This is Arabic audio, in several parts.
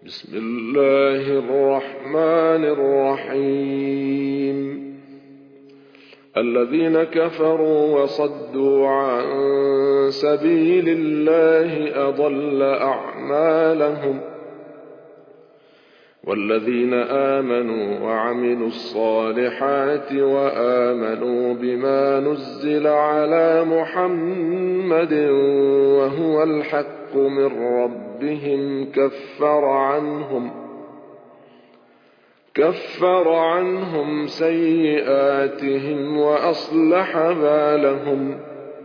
بسم الله الرحمن الرحيم. الذين كفروا وصدوا عن سبيل الله أضل أعمالهم، والذين آمنوا وعملوا الصالحات وآمنوا بما نزل على محمد وهو الحق من ربهم كفر عنهم سيئاتهم وأصلح بالهم.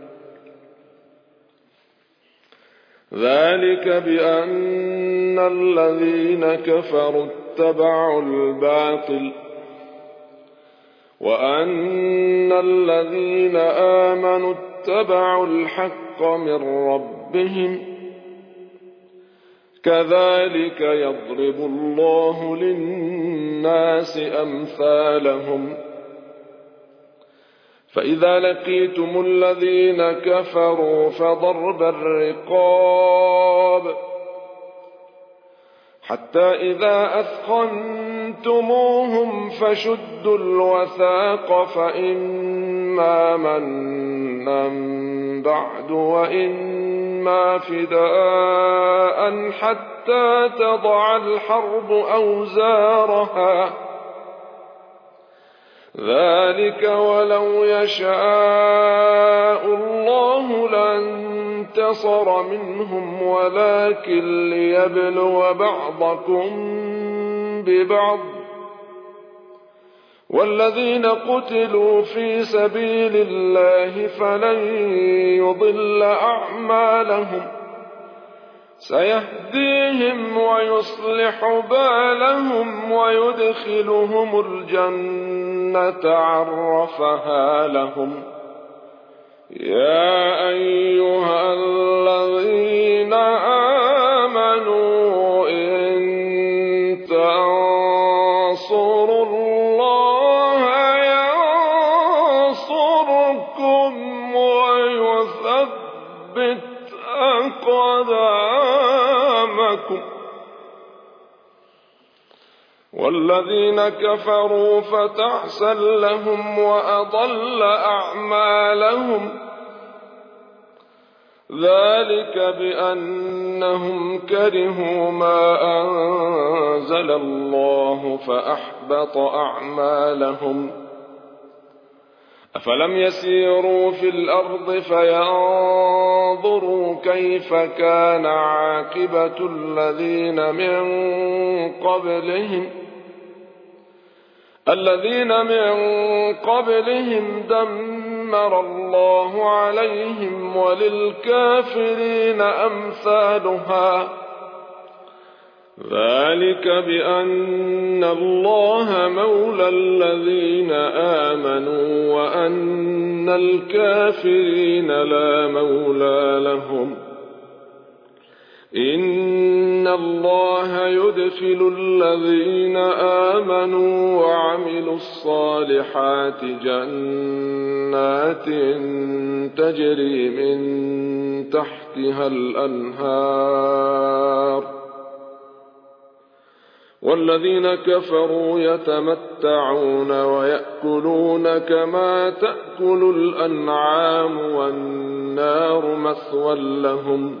ذلك بأن الذين كفروا اتبعوا الباطل وأن الذين آمنوا اتبعوا الحق من ربهم، كذلك يضرب الله للناس أمثالهم. فإذا لقيتم الذين كفروا فضرب الرقاب حتى إذا أثخنتموهم فشدوا الوثاق، فإما منا بعد وإما فداء حتى تضع الحرب أوزارها. ذلك ولو يشاء الله لانتصر منهم، ولكن ليبلو بعضكم ببعض. والذين قتلوا في سبيل الله فلن يضل أعمالهم، سيهديهم ويصلح بالهم ويدخلهم الجنة عرفها لهم. يا أيها الذين آمنوا إن تنصروا الله ينصركم ويثبت أقدامكم. والذين كفروا فتعسا لهم وأضل أعمالهم. ذلك بأنهم كرهوا ما أنزل الله فأحبط أعمالهم. أفلم يسيروا في الأرض فينظروا كيف كان عاقبة الذين من قبلهم دمر الله عليهم، وللكافرين أمثالها. ذلك بأن الله مولى الذين آمنوا وأن الكافرين لا مولى لهم. إن الله يدخل الذين آمنوا وعملوا الصالحات جنات تجري من تحتها الأنهار، والذين كفروا يتمتعون ويأكلون كما تأكل الأنعام والنار مثوى لهم.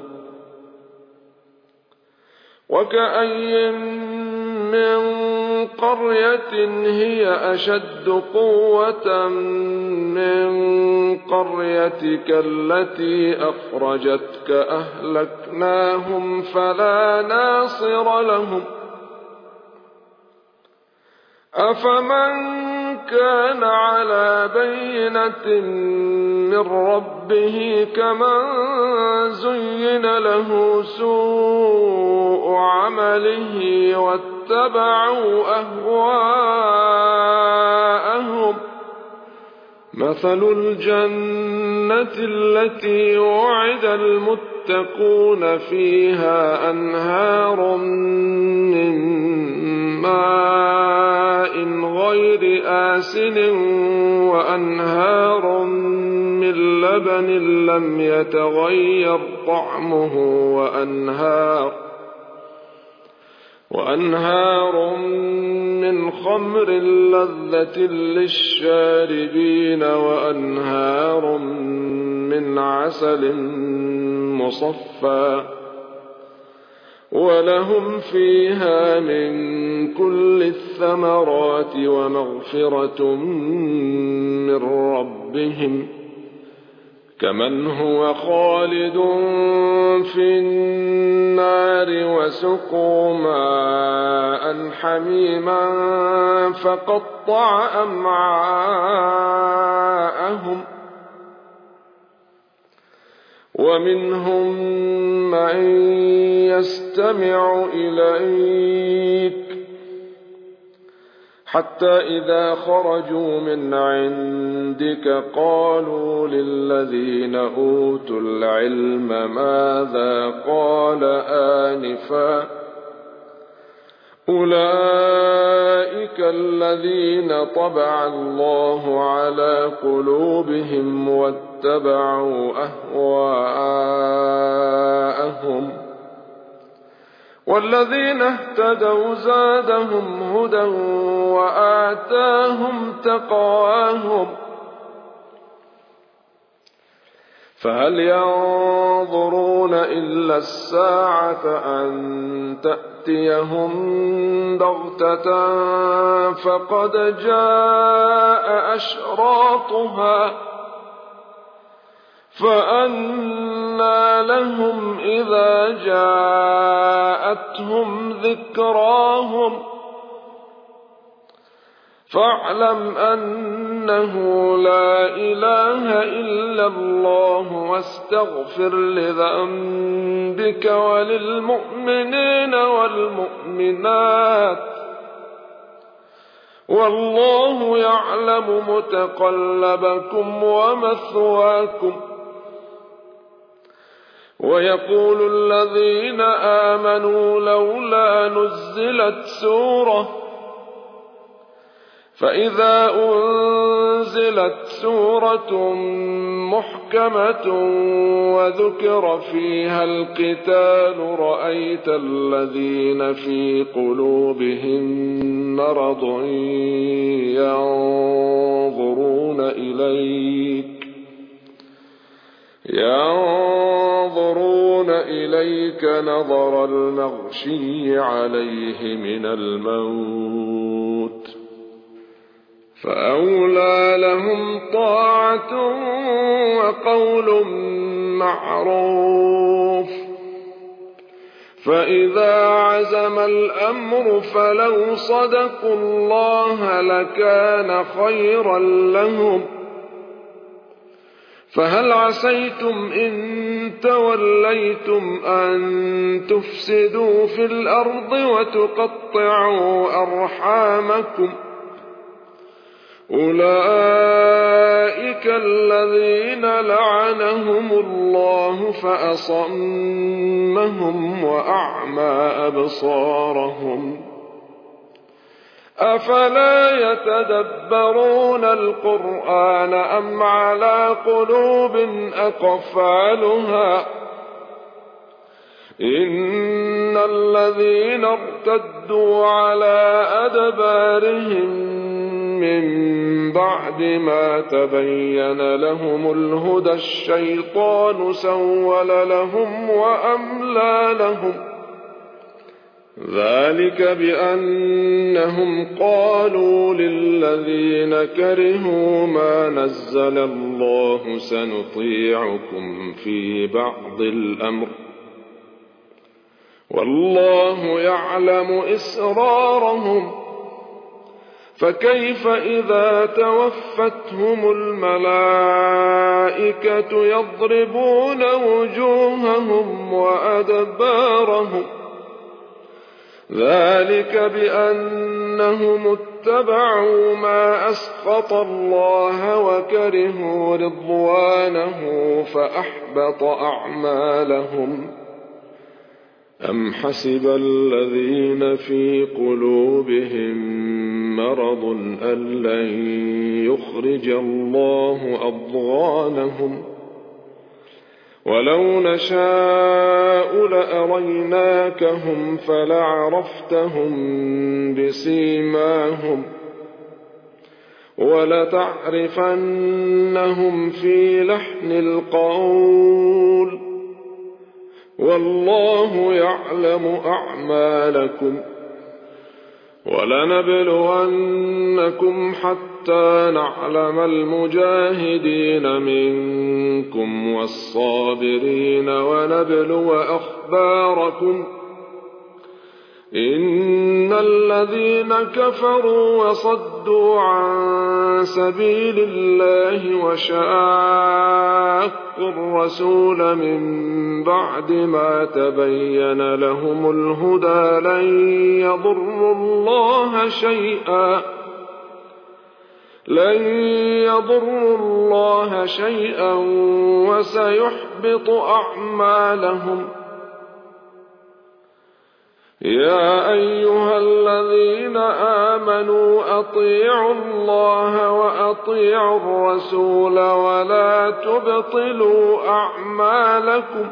وكأي من قرية هي أشد قوة من قريتك التي أخرجتك أهلكناهم فلا ناصر لهم. أفمن كان على بينة من ربه كمن زين له سوء عمله واتبعوا أهواءهم. مثل الجنة التي وعد المتقون فيها أنهار من ماء غير آسن وأنهار من لبن لم يتغير طعمه وأنهار من خمر لذة للشاربين وأنهار من عسل مصفى ولهم فيها من كل الثمرات ومغفرة من ربهم كمن هو خالد في النار وسقوا ماء حميما فقطع أمعاءهم ومنهم من يستمع إليك حتى إذا خرجوا من عندك قالوا للذين أوتوا العلم ماذا قال آنفا أولئك الذين طبع الله على قلوبهم واتبعوا أهواءهم والذين اهتدوا زادهم هدى وآتاهم تقواهم فهل ينظرون إلا الساعة أن تأتيهم بغتة فقد جاء أشراطها فأنى لهم إذا جاءتهم ذكراهم فاعلم أنه لا إله إلا الله واستغفر لذنبك وللمؤمنين والمؤمنات والله يعلم متقلبكم ومثواكم ويقول الذين آمنوا لولا نزلت سورة فإذا أنزلت سورة محكمة وذكر فيها القتال رأيت الذين في قلوبهم مرض ينظرون إليك نظر المغشي عليه من الموت فأولى لهم طاعة وقول معروف فإذا عزم الأمر فلو صدقوا الله لكان خيرا لهم فهل عسيتم إن توليتم أن تفسدوا في الأرض وتقطعوا أرحامكم أولئك الذين لعنهم الله فأصمهم وأعمى أبصارهم أفلا يتدبرون القرآن أم على قلوب أقفالها إن الذين ارتدوا على أدبارهم من بعد ما تبين لهم الهدى الشيطان سول لهم وأملى لهم ذلك بأنهم قالوا للذين كرهوا ما نزل الله سنطيعكم في بعض الأمر والله يعلم إسرارهم فكيف إذا توفتهم الملائكة يضربون وجوههم وأدبارهم ذلك بأنهم اتبعوا ما أسخط الله وكرهوا رضوانه فأحبط أعمالهم أم حسب الذين في قلوبهم مرض أن لن يخرج الله أضغانهم ولو نشاء لأريناكهم فلعرفتهم بسيماهم ولتعرفنهم في لحن القول والله يعلم أعمالكم ولنبلونكم حتى نعلم المجاهدين منكم والصابرين ونبلو أخباركم إن الذين كفروا وصدوا عن سبيل الله وشاقوا الرسول من بعد ما تبين لهم الهدى لن يضروا الله شيئا وسيحبط أعمالهم. يا أيها الذين آمنوا أطيعوا الله وأطيعوا الرسول ولا تبطلوا أعمالكم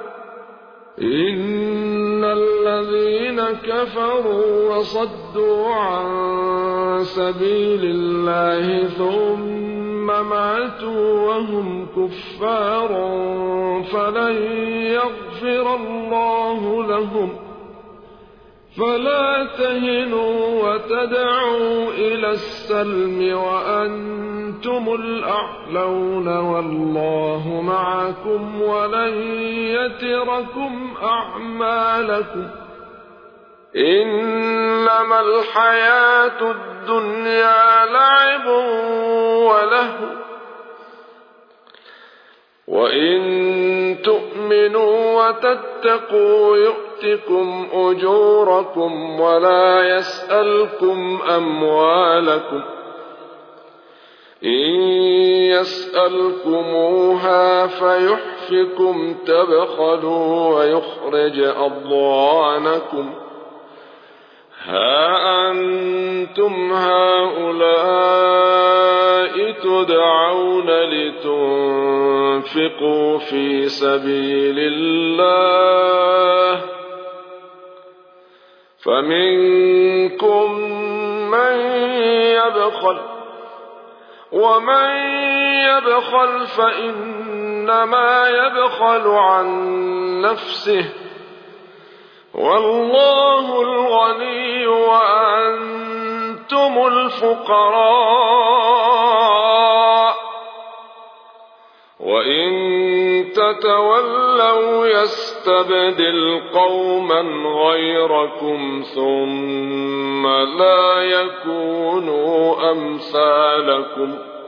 إن الذين كفروا وصدوا عن سبيل الله ثم ماتوا وهم كفار فلن يغفر الله لهم فلا تهنوا وتدعوا إلى السلم وأنتم الأعلون والله معكم ولن يتركم أعمالكم. إنما الحياة الدنيا لعب ولهو وإن تؤمنوا وتتقوا يؤتكم أجوركم ولا يسألكم أموالكم إن يسألكموها فيحفكم تبخلوا ويخرج أضغانكم. ها أنتم هؤلاء تدعون لتنفقوا في سبيل الله فمنكم من يبخل ومن يبخل فإنما يبخل عن نفسه والله الغني وأنتم الفقراء وإن تتولوا يستبدل قوما غيركم ثم لا يكونوا أمثالكم.